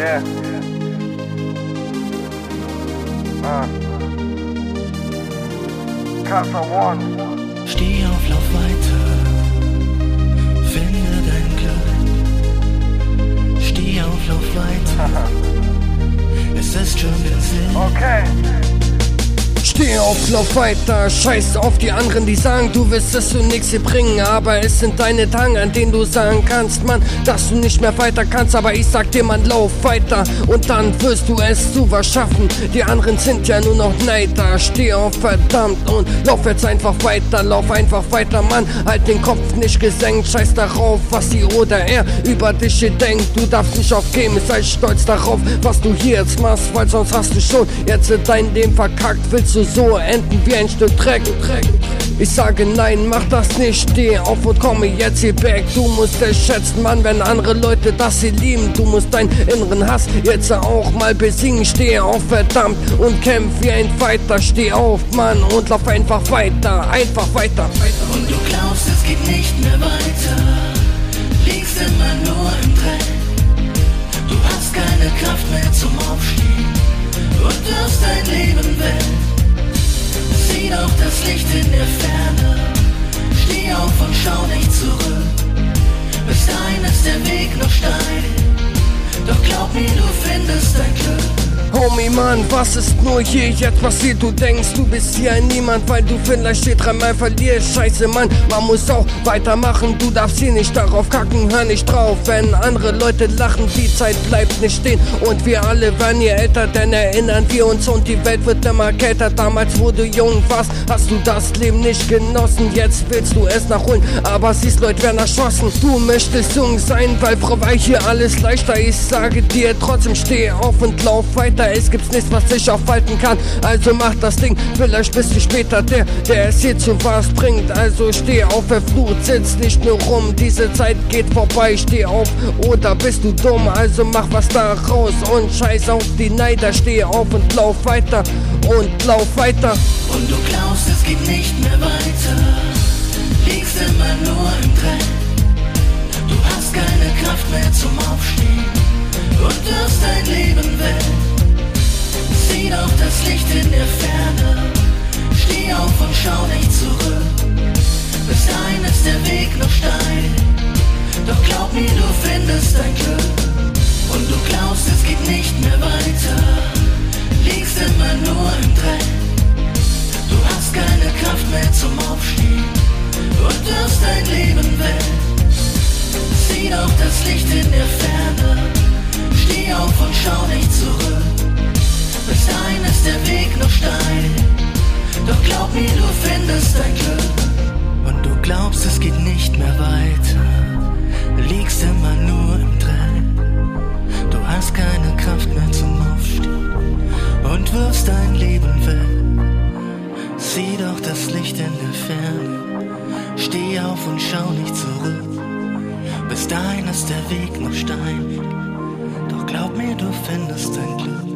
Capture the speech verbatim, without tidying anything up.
Yeah. Ah. Casa One. Steh auf, lauf weiter, finde dein Glück. Steh auf, lauf weiter, es ist schon der Sinn. Okay. Steh auf, lauf weiter, scheiß auf die anderen, die sagen, du wirst es zu nix hier bringen. Aber es sind deine Tage, an denen du sagen kannst, Mann, dass du nicht mehr weiter kannst. Aber ich sag dir, Mann, lauf weiter und dann wirst du es zu was schaffen. Die anderen sind ja nur noch Neider. Steh auf, verdammt, und lauf jetzt einfach weiter, lauf einfach weiter, Mann. Halt den Kopf nicht gesenkt, scheiß darauf, was sie oder er über dich hier denkt. Du darfst nicht aufgeben, sei stolz darauf, was du hier jetzt machst, weil sonst hast du schon jetzt dein Leben verkackt. Willst du so enden wie ein Stück Dreck? Ich sage nein, mach das nicht, steh auf und komme jetzt hier back. Du musst es schätzen, Mann, wenn andere Leute das hier lieben. Du musst deinen inneren Hass jetzt auch mal besiegen. Steh auf, verdammt, und kämpf wie ein Fighter. Steh auf, Mann, und lauf einfach weiter, einfach weiter. Und du glaubst, es geht nicht mehr weiter, liegst immer nur im Dreck. Du hast keine Kraft mehr zum Aufstehen und wirfst dein Leben weg. Sieh doch das Licht in der Ferne, steh auf und schau nicht zurück. Bis dahin ist der Weg noch steil, doch glaub mir, du findest dein Glück. Homie, Mann, was ist nur hier jetzt passiert? Du denkst, du bist hier ein Niemand, weil du vielleicht hier dreimal verlierst. Scheiße, Mann, man muss auch weitermachen. Du darfst hier nicht darauf kacken, hör nicht drauf. Wenn andere Leute lachen, die Zeit bleibt nicht stehen. Und wir alle werden hier älter, denn erinnern wir uns. Und die Welt wird immer kälter. Damals, wo du jung warst, hast du das Leben nicht genossen. Jetzt willst du es nachholen, aber siehst, Leute werden erschossen. Du möchtest jung sein, weil Frau war hier alles leichter. Ich sage dir trotzdem, steh auf und lauf weiter. Es gibt nichts, was dich aufhalten kann, also mach das Ding, vielleicht bist du später der, der es hier zu was bringt. Also steh auf, verflucht, sitz nicht nur rum, diese Zeit geht vorbei. Steh auf, oder bist du dumm, also mach was da raus und scheiß auf die Neider. Steh auf und lauf weiter, und lauf weiter. Und du glaubst, es geht nicht mehr weiter, liegst immer nur im Dreck. Du hast keine Kraft mehr zum Aufstehen und wirfst dein Leben weg. Sieh doch das Licht in der Ferne, steh auf und schau nicht zurück. Bis dahin ist der Weg noch steil, doch glaub mir, du findest dein Glück. Und du glaubst, es geht nicht mehr weiter, liegst immer nur im Dreck. Du hast keine Kraft mehr zum Aufstehen und wirfst dein Leben weg. Sieh doch das Licht in der Ferne, steh auf und schau nicht zurück. Bis dahin ist der Weg noch steil, doch glaub mir, du findest dein Glück. Und du glaubst, es geht nicht mehr weiter, liegst immer nur im Dreck. Du hast keine Kraft mehr zum Aufstehen und wirfst dein Leben weg. Sieh doch das Licht in der Ferne, steh auf und schau nicht zurück. Bis dahin ist der Weg noch steil, doch glaub mir, du findest dein Glück.